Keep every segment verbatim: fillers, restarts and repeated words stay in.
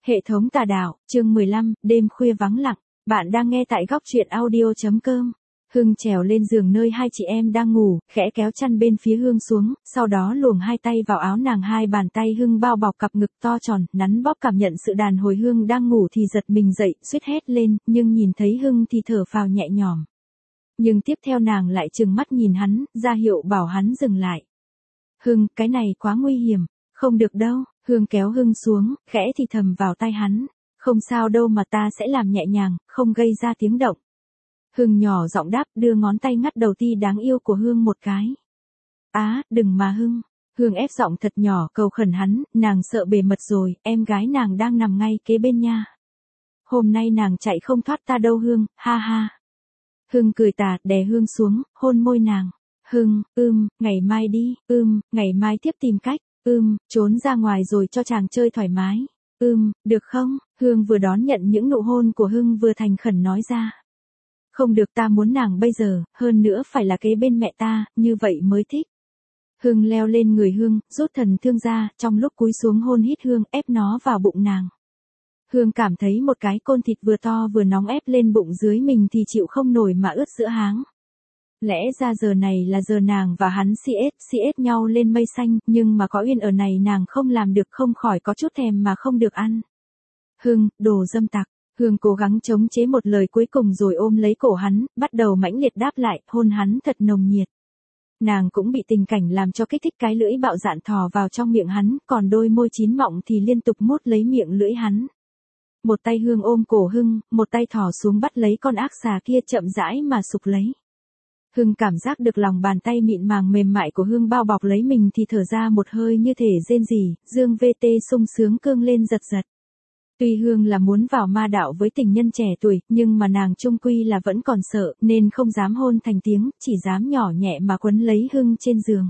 Hệ thống tà đạo, chương mười lăm, đêm khuya vắng lặng. Bạn đang nghe tại góc truyện audio chấm com. Hưng trèo lên giường nơi hai chị em đang ngủ, khẽ kéo chăn bên phía Hương xuống, sau đó luồn hai tay vào áo nàng, hai bàn tay Hưng bao bọc cặp ngực to tròn, nắn bóp. Cảm nhận sự đàn hồi Hương đang ngủ thì giật mình dậy, suýt hét lên, nhưng nhìn thấy Hưng thì thở phào nhẹ nhõm. Nhưng tiếp theo nàng lại trừng mắt nhìn hắn, ra hiệu bảo hắn dừng lại. Hưng, cái này quá nguy hiểm, không được đâu. Hương kéo Hưng xuống, khẽ thì thầm vào tai hắn. Không sao đâu mà ta sẽ làm nhẹ nhàng, không gây ra tiếng động. Hưng nhỏ giọng đáp, đưa ngón tay ngắt đầu ti đáng yêu của Hương một cái. Á, đừng mà Hưng. Hương ép giọng thật nhỏ cầu khẩn hắn, nàng sợ bề mật rồi, em gái nàng đang nằm ngay kế bên nha. Hôm nay nàng chạy không thoát ta đâu Hương, ha ha. Hưng cười tà, đè Hương xuống, hôn môi nàng. Hưng, ưm, ngày mai đi, ưm, ngày mai tiếp tìm cách. Ưm, trốn ra ngoài rồi cho chàng chơi thoải mái. Ưm, được không? Hương vừa đón nhận những nụ hôn của Hưng vừa thành khẩn nói ra. Không được, ta muốn nàng bây giờ, hơn nữa phải là kế bên mẹ ta, như vậy mới thích. Hưng leo lên người Hương, rút thần thương ra, trong lúc cúi xuống hôn hít Hương, ép nó vào bụng nàng. Hương cảm thấy một cái côn thịt vừa to vừa nóng ép lên bụng dưới mình thì chịu không nổi mà ướt sữa háng. Lẽ ra giờ này là giờ nàng và hắn xê ét, xê ét nhau lên mây xanh, nhưng mà có Uyên ở này nàng không làm được, không khỏi có chút thèm mà không được ăn. Hưng, đồ dâm tặc. Hương cố gắng chống chế một lời cuối cùng rồi ôm lấy cổ hắn, bắt đầu mãnh liệt đáp lại, hôn hắn thật nồng nhiệt. Nàng cũng bị tình cảnh làm cho kích thích, cái lưỡi bạo dạn thò vào trong miệng hắn, còn đôi môi chín mọng thì liên tục mút lấy miệng lưỡi hắn. Một tay Hương ôm cổ Hưng, một tay thò xuống bắt lấy con ác xà kia, chậm rãi mà sục lấy. Hưng cảm giác được lòng bàn tay mịn màng mềm mại của Hương bao bọc lấy mình thì thở ra một hơi như thể rên rỉ, dương vê tê sung sướng cương lên giật giật. Tuy Hương là muốn vào ma đạo với tình nhân trẻ tuổi, nhưng mà nàng chung quy là vẫn còn sợ, nên không dám hôn thành tiếng, chỉ dám nhỏ nhẹ mà quấn lấy Hưng trên giường.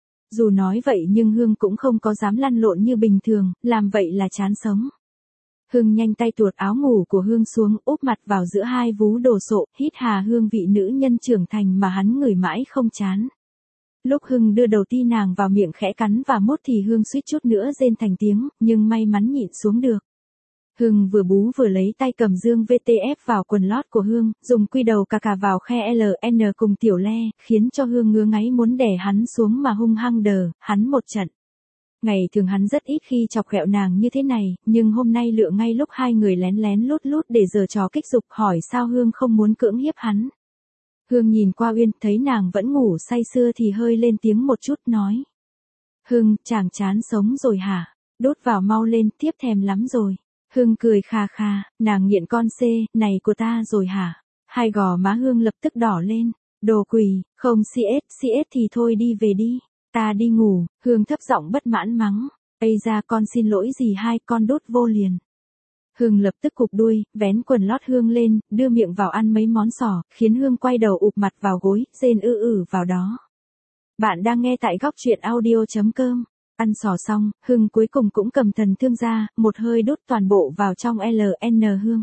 Dù nói vậy nhưng Hương cũng không có dám lăn lộn như bình thường, làm vậy là chán sống. Hưng nhanh tay tuột áo ngủ của Hương xuống, úp mặt vào giữa hai vú đồ sộ, hít hà hương vị nữ nhân trưởng thành mà hắn ngửi mãi không chán. Lúc Hưng đưa đầu ti nàng vào miệng khẽ cắn và mút thì Hương suýt chút nữa rên thành tiếng, nhưng may mắn nhịn xuống được. Hưng vừa bú vừa lấy tay cầm dương vê tê ép vào quần lót của Hương, dùng quy đầu cà cà vào khe lờ en cùng tiểu le, khiến cho Hương ngứa ngáy muốn đè hắn xuống mà hung hăng đờ, hắn một trận. Ngày thường hắn rất ít khi chọc ghẹo nàng như thế này, nhưng hôm nay lựa ngay lúc hai người lén lén lút lút để giở trò kích dục, hỏi sao Hương không muốn cưỡng hiếp hắn. Hương nhìn qua Uyên, thấy nàng vẫn ngủ say sưa thì hơi lên tiếng một chút nói. Hưng, chàng chán sống rồi hả? Đốt vào mau lên, tiếp thèm lắm rồi. Hưng cười kha kha, nàng nghiện con C, này của ta rồi hả? Hai gò má Hương lập tức đỏ lên. Đồ quỷ, không xê ét, xê ét thì thôi đi về đi. Ta đi ngủ. Hương thấp giọng bất mãn mắng. Ây ra, con xin lỗi gì hai, con đốt vô liền. Hương lập tức cụp đuôi, vén quần lót Hương lên, đưa miệng vào ăn mấy món sò, khiến Hương quay đầu ụp mặt vào gối, rên ư ử vào đó. Bạn đang nghe tại góc truyện audio chấm com. Ăn sò xong, Hưng cuối cùng cũng cầm thần thương ra, một hơi đốt toàn bộ vào trong lờ en Hương.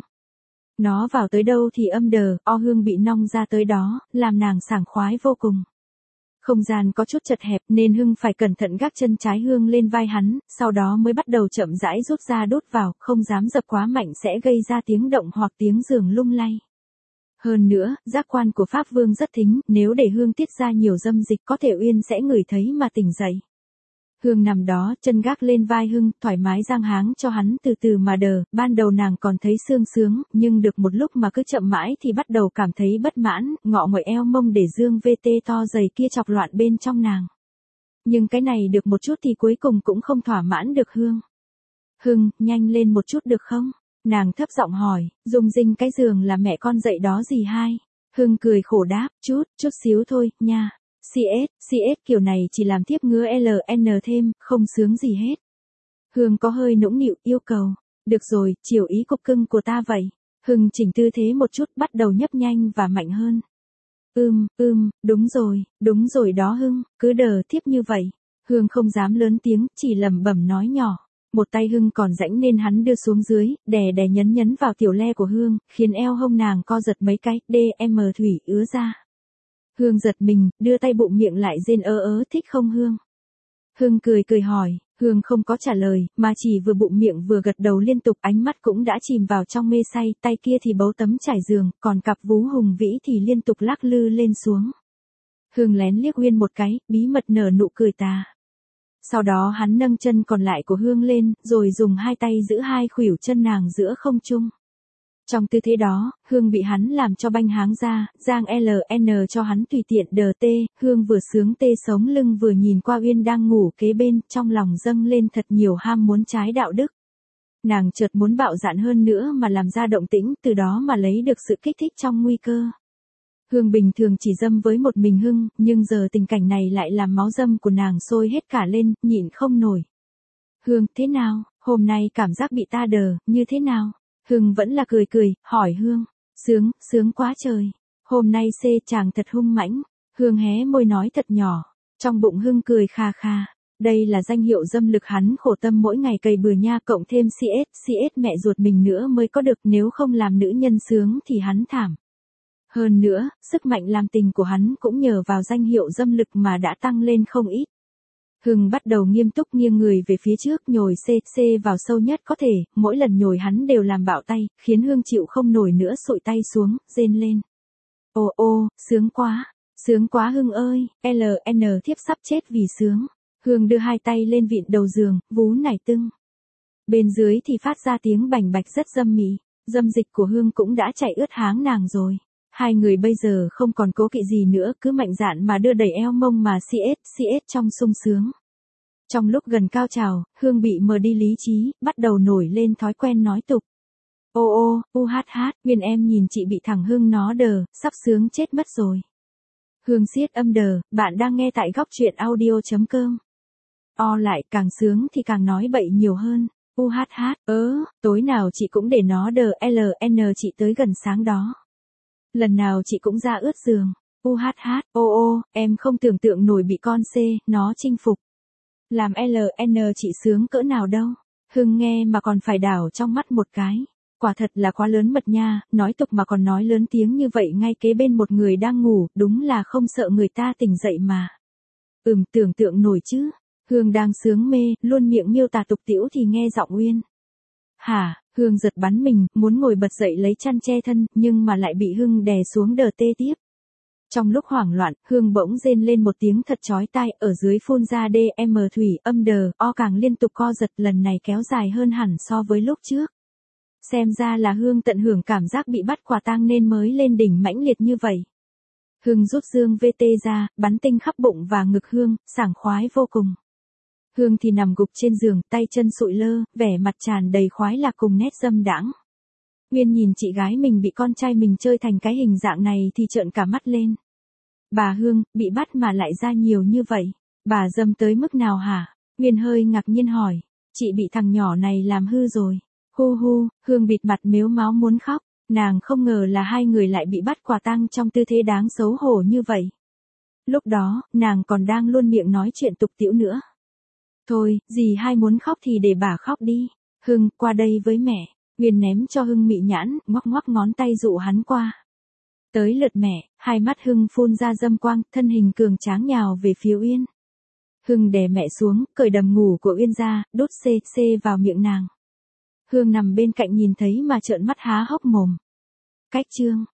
Nó vào tới đâu thì âm đờ, o Hương bị nong ra tới đó, làm nàng sảng khoái vô cùng. Không gian có chút chật hẹp nên Hưng phải cẩn thận gác chân trái Hương lên vai hắn, sau đó mới bắt đầu chậm rãi rút ra đốt vào, không dám dập quá mạnh sẽ gây ra tiếng động hoặc tiếng giường lung lay. Hơn nữa, giác quan của Pháp Vương rất thính, nếu để Hương tiết ra nhiều dâm dịch có thể Uyên sẽ ngửi thấy mà tỉnh dậy. Hương nằm đó, chân gác lên vai Hưng, thoải mái giang háng cho hắn từ từ mà đờ, ban đầu nàng còn thấy sương sướng, nhưng được một lúc mà cứ chậm mãi thì bắt đầu cảm thấy bất mãn, ngọ nguậy eo mông để dương vê tê to dày kia chọc loạn bên trong nàng. Nhưng cái này được một chút thì cuối cùng cũng không thỏa mãn được Hương. Hưng, nhanh lên một chút được không? Nàng thấp giọng hỏi, dùng dinh cái giường là mẹ con dậy đó gì hai? Hưng cười khổ đáp, chút, chút xíu thôi, nha. xê ét, xê ét kiểu này chỉ làm tiếp ngứa lờ en thêm, không sướng gì hết. Hương có hơi nũng nịu, yêu cầu. Được rồi, chiều ý cục cưng của ta vậy. Hưng chỉnh tư thế một chút, bắt đầu nhấp nhanh và mạnh hơn. Ưm, ưm, đúng rồi, đúng rồi đó Hưng, cứ đờ tiếp như vậy. Hương không dám lớn tiếng, chỉ lẩm bẩm nói nhỏ. Một tay Hưng còn rãnh nên hắn đưa xuống dưới, đè đè nhấn nhấn vào tiểu le của Hương, khiến eo hông nàng co giật mấy cái, đê em thủy ứa ra. Hương giật mình, đưa tay bụng miệng lại rên ớ ớ thích không Hương? Hưng cười cười hỏi, Hương không có trả lời, mà chỉ vừa bụng miệng vừa gật đầu liên tục, ánh mắt cũng đã chìm vào trong mê say, tay kia thì bấu tấm trải giường, còn cặp vú hùng vĩ thì liên tục lắc lư lên xuống. Hương lén liếc Uyên một cái, bí mật nở nụ cười tà. Sau đó hắn nâng chân còn lại của Hương lên, rồi dùng hai tay giữ hai khuỷu chân nàng giữa không trung. Trong tư thế đó, Hương bị hắn làm cho banh háng ra, giang lờ en cho hắn tùy tiện đờ tê, Hương vừa sướng tê sống lưng vừa nhìn qua Uyên đang ngủ kế bên, trong lòng dâng lên thật nhiều ham muốn trái đạo đức. Nàng chợt muốn bạo dạn hơn nữa mà làm ra động tĩnh, từ đó mà lấy được sự kích thích trong nguy cơ. Hương bình thường chỉ dâm với một mình Hưng, nhưng giờ tình cảnh này lại làm máu dâm của nàng sôi hết cả lên, nhịn không nổi. Hương, thế nào, hôm nay cảm giác bị ta đờ, như thế nào? Hưng vẫn là cười cười, hỏi Hương. Sướng, sướng quá trời. Hôm nay xê chàng thật hung mãnh. Hương hé môi nói thật nhỏ. Trong bụng Hưng cười kha kha. Đây là danh hiệu dâm lực hắn khổ tâm mỗi ngày cày bừa nha, cộng thêm xê ét, xê ét mẹ ruột mình nữa mới có được, nếu không làm nữ nhân sướng thì hắn thảm. Hơn nữa, sức mạnh làm tình của hắn cũng nhờ vào danh hiệu dâm lực mà đã tăng lên không ít. Hưng bắt đầu nghiêm túc nghiêng người về phía trước, nhồi xê xê vào sâu nhất có thể, mỗi lần nhồi hắn đều làm bạo tay, khiến Hương chịu không nổi nữa sụi tay xuống, rên lên. Ô ô, sướng quá, sướng quá Hưng ơi, lờ en thiếp sắp chết vì sướng. Hương đưa hai tay lên vịn đầu giường, vú nảy tưng. Bên dưới thì phát ra tiếng bành bạch rất dâm mị, dâm dịch của Hương cũng đã chảy ướt háng nàng rồi. Hai người bây giờ không còn cố kỵ gì nữa, cứ mạnh dạn mà đưa đẩy eo mông mà xê ét, xê ét trong sung sướng. Trong lúc gần cao trào, Hương bị mờ đi lý trí, bắt đầu nổi lên thói quen nói tục. Ô ô, u hát hát, Uyên em nhìn chị bị thằng Hưng nó đờ, sắp sướng chết mất rồi. Hương siết âm đờ, bạn đang nghe tại góc truyện audio chấm com. O lại, càng sướng thì càng nói bậy nhiều hơn. U hát hát, ớ, tối nào chị cũng để nó đờ lờ en chị tới gần sáng đó. Lần nào chị cũng ra ướt giường. U hát hát, ô ô, em không tưởng tượng nổi bị con C, nó chinh phục. Làm lờ en chị sướng cỡ nào đâu. Hưng nghe mà còn phải đảo trong mắt một cái. Quả thật là quá lớn mật nha, nói tục mà còn nói lớn tiếng như vậy ngay kế bên một người đang ngủ, đúng là không sợ người ta tỉnh dậy mà. Ừm, tưởng tượng nổi chứ. Hương đang sướng mê, luôn miệng miêu tả tục tĩu thì nghe giọng Uyên. Hả, Hương giật bắn mình, muốn ngồi bật dậy lấy chăn che thân, nhưng mà lại bị Hưng đè xuống đờ tê tiếp. Trong lúc hoảng loạn, Hương bỗng rên lên một tiếng thật chói tai, ở dưới phun ra đê em thủy, âm đờ, o càng liên tục co giật, lần này kéo dài hơn hẳn so với lúc trước. Xem ra là Hương tận hưởng cảm giác bị bắt quả tang nên mới lên đỉnh mãnh liệt như vậy. Hương rút dương vê tê ra, bắn tinh khắp bụng và ngực Hương, sảng khoái vô cùng. Hương thì nằm gục trên giường, tay chân sụi lơ, vẻ mặt tràn đầy khoái lạc cùng nét dâm đãng. Uyên nhìn chị gái mình bị con trai mình chơi thành cái hình dạng này thì trợn cả mắt lên. Bà Hương, bị bắt mà lại ra nhiều như vậy, bà dâm tới mức nào hả? Uyên hơi ngạc nhiên hỏi, chị bị thằng nhỏ này làm hư rồi. Hu hu, Hương bịt mặt mếu máo muốn khóc, nàng không ngờ là hai người lại bị bắt quả tang trong tư thế đáng xấu hổ như vậy. Lúc đó, nàng còn đang luôn miệng nói chuyện tục tĩu nữa. Thôi, dì hai muốn khóc thì để bà khóc đi. Hưng, qua đây với mẹ. Uyên ném cho Hưng mị nhãn, ngoắc ngoắc ngón tay dụ hắn qua. Tới lượt mẹ, hai mắt Hưng phun ra dâm quang, thân hình cường tráng nhào về phía Uyên. Hưng đè mẹ xuống, cởi đầm ngủ của Uyên ra, đút xê xê vào miệng nàng. Hương nằm bên cạnh nhìn thấy mà trợn mắt há hốc mồm. Cách chương.